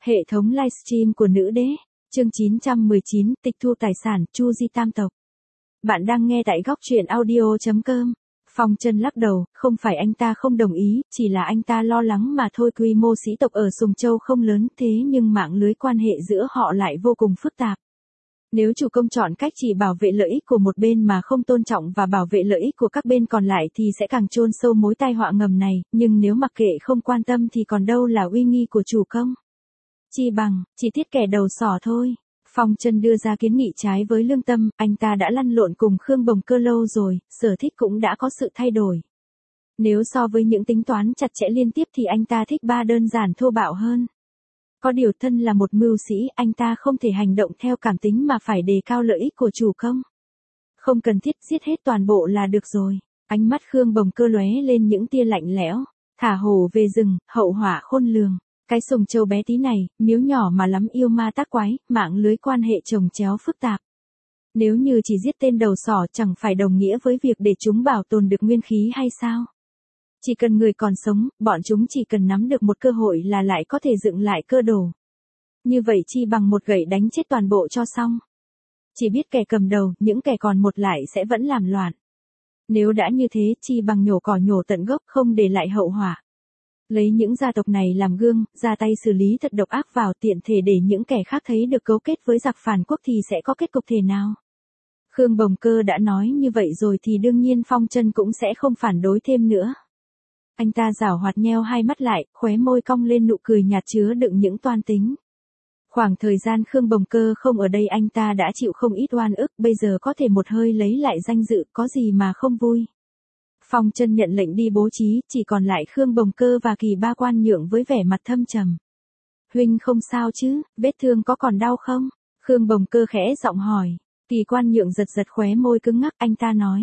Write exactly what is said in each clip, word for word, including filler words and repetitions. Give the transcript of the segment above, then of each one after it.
Hệ thống livestream của nữ đế, chương chín trăm mười chín, tịch thu tài sản, Chu Di tam tộc. Bạn đang nghe tại góc truyện audio chấm com. Phong Chân lắc đầu, không phải anh ta không đồng ý, chỉ là anh ta lo lắng mà thôi. Quy mô sĩ tộc ở Sùng Châu không lớn, thế nhưng mạng lưới quan hệ giữa họ lại vô cùng phức tạp. Nếu chủ công chọn cách chỉ bảo vệ lợi ích của một bên mà không tôn trọng và bảo vệ lợi ích của các bên còn lại thì sẽ càng chôn sâu mối tai họa ngầm này, nhưng nếu mặc kệ không quan tâm thì còn đâu là uy nghi của chủ công. Chi bằng, chỉ thiết kẻ đầu sỏ thôi. Phong Chân đưa ra kiến nghị trái với lương tâm, anh ta đã lăn lộn cùng Khương Bồng Cơ lâu rồi, sở thích cũng đã có sự thay đổi. Nếu so với những tính toán chặt chẽ liên tiếp thì anh ta thích ba đơn giản thô bạo hơn. Có điều thân là một mưu sĩ, anh ta không thể hành động theo cảm tính mà phải đề cao lợi ích của chủ công. Không cần thiết giết hết toàn bộ là được rồi. Ánh mắt Khương Bồng Cơ lóe lên những tia lạnh lẽo. Thả hổ về rừng, hậu họa khôn lường. Cái Sùng Châu bé tí này, miếu nhỏ mà lắm yêu ma tác quái, mạng lưới quan hệ chồng chéo phức tạp. Nếu như chỉ giết tên đầu sỏ chẳng phải đồng nghĩa với việc để chúng bảo tồn được nguyên khí hay sao? Chỉ cần người còn sống, bọn chúng chỉ cần nắm được một cơ hội là lại có thể dựng lại cơ đồ. Như vậy chi bằng một gậy đánh chết toàn bộ cho xong. Chỉ biết kẻ cầm đầu, những kẻ còn một lại sẽ vẫn làm loạn. Nếu đã như thế, chi bằng nhổ cỏ nhổ tận gốc, không để lại hậu họa. Lấy những gia tộc này làm gương, ra tay xử lý thật độc ác vào, tiện thể để những kẻ khác thấy được cấu kết với giặc phản quốc thì sẽ có kết cục thế nào. Khương Bồng Cơ đã nói như vậy rồi thì đương nhiên Phong Chân cũng sẽ không phản đối thêm nữa. Anh ta giảo hoạt nheo hai mắt lại, khóe môi cong lên nụ cười nhạt chứa đựng những toan tính. Khoảng thời gian Khương Bồng Cơ không ở đây anh ta đã chịu không ít oan ức, bây giờ có thể một hơi lấy lại danh dự, có gì mà không vui. Phong Chân nhận lệnh đi bố trí, chỉ còn lại Khương Bồng Cơ và Kỳ Ba Quan Nhượng với vẻ mặt thâm trầm. Huynh không sao chứ, vết thương có còn đau không? Khương Bồng Cơ khẽ giọng hỏi. Kỳ Quan Nhượng giật giật khóe môi cứng ngắc, anh ta nói.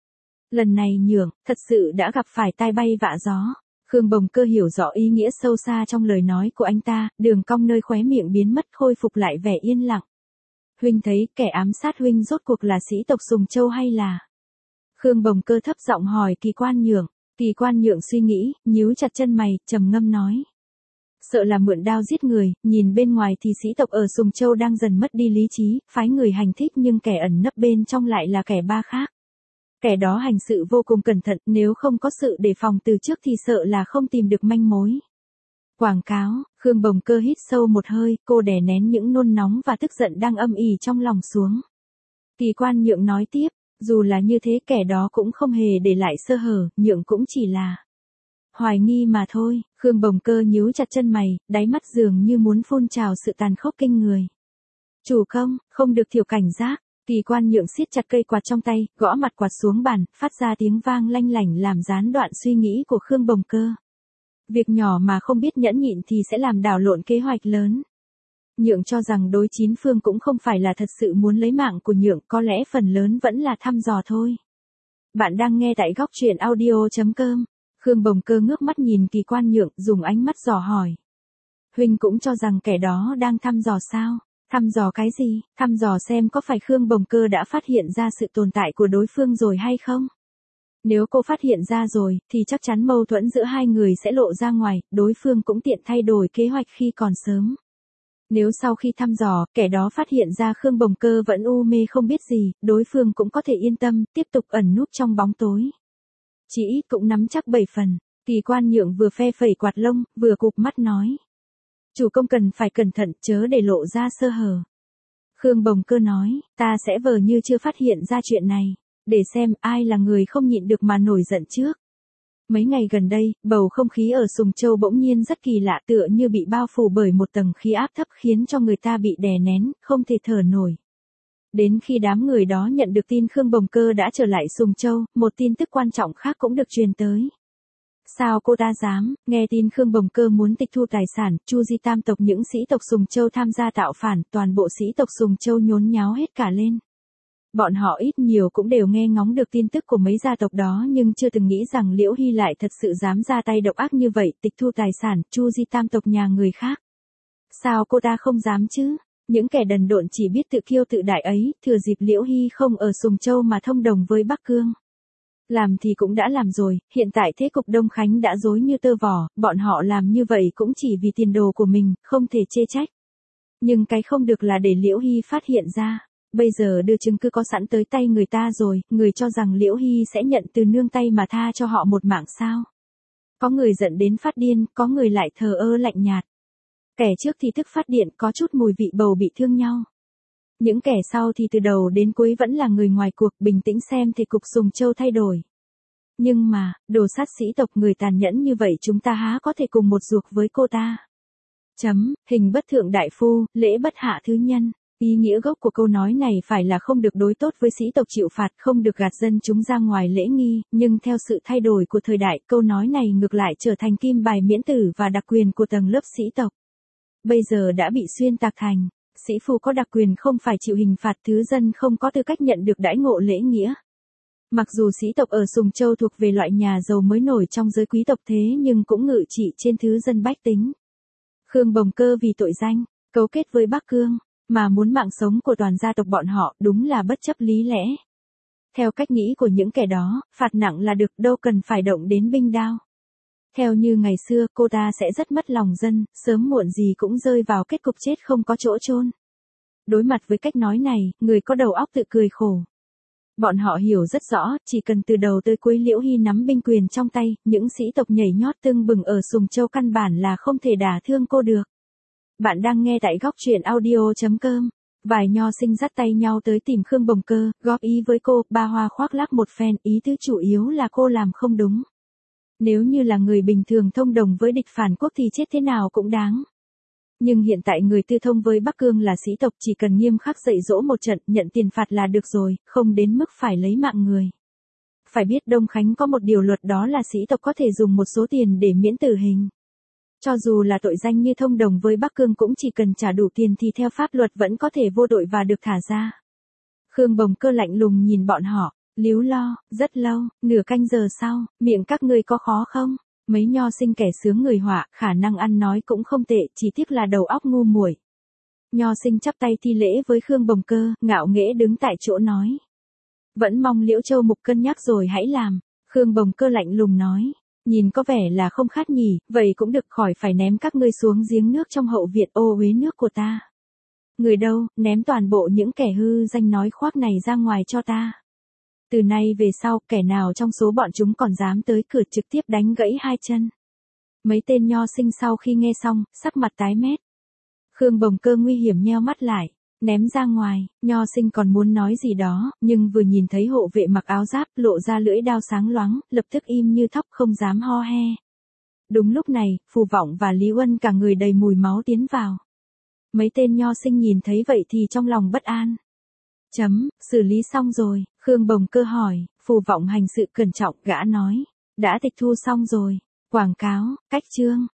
Lần này Nhượng, thật sự đã gặp phải tai bay vạ gió. Khương Bồng Cơ hiểu rõ ý nghĩa sâu xa trong lời nói của anh ta, đường cong nơi khóe miệng biến mất, khôi phục lại vẻ yên lặng. Huynh thấy kẻ ám sát huynh rốt cuộc là sĩ tộc Sùng Châu hay là... Khương Bồng Cơ thấp giọng hỏi Kỳ Quan Nhượng. Kỳ Quan Nhượng suy nghĩ, nhíu chặt chân mày, trầm ngâm nói. Sợ là mượn đao giết người, nhìn bên ngoài thì sĩ tộc ở Sùng Châu đang dần mất đi lý trí, phái người hành thích nhưng kẻ ẩn nấp bên trong lại là kẻ ba khác. Kẻ đó hành sự vô cùng cẩn thận, nếu không có sự đề phòng từ trước thì sợ là không tìm được manh mối. Quảng cáo, Khương Bồng Cơ hít sâu một hơi, cô đè nén những nôn nóng và tức giận đang âm ỉ trong lòng xuống. Kỳ Quan Nhượng nói tiếp. Dù là như thế kẻ đó cũng không hề để lại sơ hở, Nhượng cũng chỉ là hoài nghi mà thôi. Khương Bồng Cơ nhíu chặt chân mày, đáy mắt dường như muốn phun trào sự tàn khốc kinh người. Chủ công, không được thiểu cảnh giác. Kỳ Quan Nhượng siết chặt cây quạt trong tay, gõ mặt quạt xuống bàn, phát ra tiếng vang lanh lảnh làm gián đoạn suy nghĩ của Khương Bồng Cơ. Việc nhỏ mà không biết nhẫn nhịn thì sẽ làm đảo lộn kế hoạch lớn. Nhượng cho rằng đối chín phương cũng không phải là thật sự muốn lấy mạng của Nhượng, có lẽ phần lớn vẫn là thăm dò thôi. Bạn đang nghe tại góc truyện audio chấm com. Khương Bồng Cơ ngước mắt nhìn Kỳ Quan Nhượng, dùng ánh mắt dò hỏi. Huynh cũng cho rằng kẻ đó đang thăm dò sao? Thăm dò cái gì? Thăm dò xem có phải Khương Bồng Cơ đã phát hiện ra sự tồn tại của đối phương rồi hay không? Nếu cô phát hiện ra rồi, thì chắc chắn mâu thuẫn giữa hai người sẽ lộ ra ngoài, đối phương cũng tiện thay đổi kế hoạch khi còn sớm. Nếu sau khi thăm dò, kẻ đó phát hiện ra Khương Bồng Cơ vẫn u mê không biết gì, đối phương cũng có thể yên tâm, tiếp tục ẩn núp trong bóng tối. Chỉ ít cũng nắm chắc bảy phần. Kỳ Quan Nhượng vừa phe phẩy quạt lông, vừa cụp mắt nói. Chủ công cần phải cẩn thận, chớ để lộ ra sơ hở. Khương Bồng Cơ nói, ta sẽ vờ như chưa phát hiện ra chuyện này, để xem ai là người không nhịn được mà nổi giận trước. Mấy ngày gần đây, bầu không khí ở Sùng Châu bỗng nhiên rất kỳ lạ, tựa như bị bao phủ bởi một tầng khí áp thấp khiến cho người ta bị đè nén, không thể thở nổi. Đến khi đám người đó nhận được tin Khương Bồng Cơ đã trở lại Sùng Châu, một tin tức quan trọng khác cũng được truyền tới. Sao cô ta dám? Nghe tin Khương Bồng Cơ muốn tịch thu tài sản, Chu Di tam tộc những sĩ tộc Sùng Châu tham gia tạo phản, toàn bộ sĩ tộc Sùng Châu nhốn nháo hết cả lên. Bọn họ ít nhiều cũng đều nghe ngóng được tin tức của mấy gia tộc đó nhưng chưa từng nghĩ rằng Liễu Hy lại thật sự dám ra tay độc ác như vậy, tịch thu tài sản, Chu Di tam tộc nhà người khác. Sao cô ta không dám chứ? Những kẻ đần độn chỉ biết tự kiêu tự đại ấy, thừa dịp Liễu Hy không ở Sùng Châu mà thông đồng với Bắc Cương. Làm thì cũng đã làm rồi, hiện tại thế cục Đông Khánh đã rối như tơ vò, bọn họ làm như vậy cũng chỉ vì tiền đồ của mình, không thể chê trách. Nhưng cái không được là để Liễu Hy phát hiện ra. Bây giờ đưa chứng cứ có sẵn tới tay người ta rồi, người cho rằng Liễu Hy sẽ nhận từ nương tay mà tha cho họ một mạng sao. Có người giận đến phát điên, có người lại thờ ơ lạnh nhạt. Kẻ trước thì tức phát điện, có chút mùi vị bầu bị thương nhau. Những kẻ sau thì từ đầu đến cuối vẫn là người ngoài cuộc, bình tĩnh xem thì cục Sùng Châu thay đổi. Nhưng mà, đồ sát sĩ tộc người tàn nhẫn như vậy chúng ta há có thể cùng một ruột với cô ta. Chấm, hình bất thượng đại phu, lễ bất hạ thứ nhân. Ý nghĩa gốc của câu nói này phải là không được đối tốt với sĩ tộc chịu phạt, không được gạt dân chúng ra ngoài lễ nghi, nhưng theo sự thay đổi của thời đại, câu nói này ngược lại trở thành kim bài miễn tử và đặc quyền của tầng lớp sĩ tộc. Bây giờ đã bị xuyên tạc thành, sĩ phu có đặc quyền không phải chịu hình phạt, thứ dân không có tư cách nhận được đãi ngộ lễ nghĩa. Mặc dù sĩ tộc ở Sùng Châu thuộc về loại nhà giàu mới nổi trong giới quý tộc thế nhưng cũng ngự trị trên thứ dân bách tính. Khương Bồng Cơ vì tội danh, cấu kết với Bắc Cương, mà muốn mạng sống của toàn gia tộc bọn họ, đúng là bất chấp lý lẽ. Theo cách nghĩ của những kẻ đó, phạt nặng là được, đâu cần phải động đến binh đao. Theo như ngày xưa, cô ta sẽ rất mất lòng dân, sớm muộn gì cũng rơi vào kết cục chết không có chỗ chôn. Đối mặt với cách nói này, người có đầu óc tự cười khổ. Bọn họ hiểu rất rõ, chỉ cần từ đầu tới cuối Liễu Hy nắm binh quyền trong tay, những sĩ tộc nhảy nhót tưng bừng ở Sùng Châu căn bản là không thể đả thương cô được. Bạn đang nghe tại góc truyện audio chấm com. Vài nho sinh dắt tay nhau tới tìm Khương Bồng Cơ, góp ý với cô, ba hoa khoác lác một phen, ý tứ chủ yếu là cô làm không đúng. Nếu như là người bình thường thông đồng với địch phản quốc thì chết thế nào cũng đáng. Nhưng hiện tại người tư thông với Bắc Cương là sĩ tộc, chỉ cần nghiêm khắc dạy dỗ một trận, nhận tiền phạt là được rồi, không đến mức phải lấy mạng người. Phải biết Đông Khánh có một điều luật, đó là sĩ tộc có thể dùng một số tiền để miễn tử hình. Cho dù là tội danh như thông đồng với Bắc Cương cũng chỉ cần trả đủ tiền thì theo pháp luật vẫn có thể vô tội và được thả ra. Khương Bồng Cơ lạnh lùng nhìn bọn họ, líu lo, rất lâu, nửa canh giờ sau, miệng các ngươi có khó không? Mấy nho sinh kẻ sướng người họa, khả năng ăn nói cũng không tệ, chỉ tiếc là đầu óc ngu muội. Nho sinh chắp tay thi lễ với Khương Bồng Cơ, ngạo nghễ đứng tại chỗ nói. Vẫn mong Liễu Châu mục cân nhắc rồi hãy làm. Khương Bồng Cơ lạnh lùng nói. Nhìn có vẻ là không khát nhỉ, vậy cũng được, khỏi phải ném các ngươi xuống giếng nước trong hậu viện ô uế nước của ta. Người đâu, ném toàn bộ những kẻ hư danh nói khoác này ra ngoài cho ta. Từ nay về sau, kẻ nào trong số bọn chúng còn dám tới cửa trực tiếp đánh gãy hai chân. Mấy tên nho sinh sau khi nghe xong, sắc mặt tái mét. Khương Bồng Cơ nguy hiểm nheo mắt lại, ném ra ngoài, nho sinh còn muốn nói gì đó, nhưng vừa nhìn thấy hộ vệ mặc áo giáp, lộ ra lưỡi đao sáng loáng, lập tức im như thóc không dám ho he. Đúng lúc này, Phù Vọng và Lý Uân cả người đầy mùi máu tiến vào. Mấy tên nho sinh nhìn thấy vậy thì trong lòng bất an. Chấm, xử lý xong rồi, Khương Bồng Cơ hỏi, Phù Vọng hành sự cẩn trọng, gã nói. Đã tịch thu xong rồi, quảng cáo, cách chương.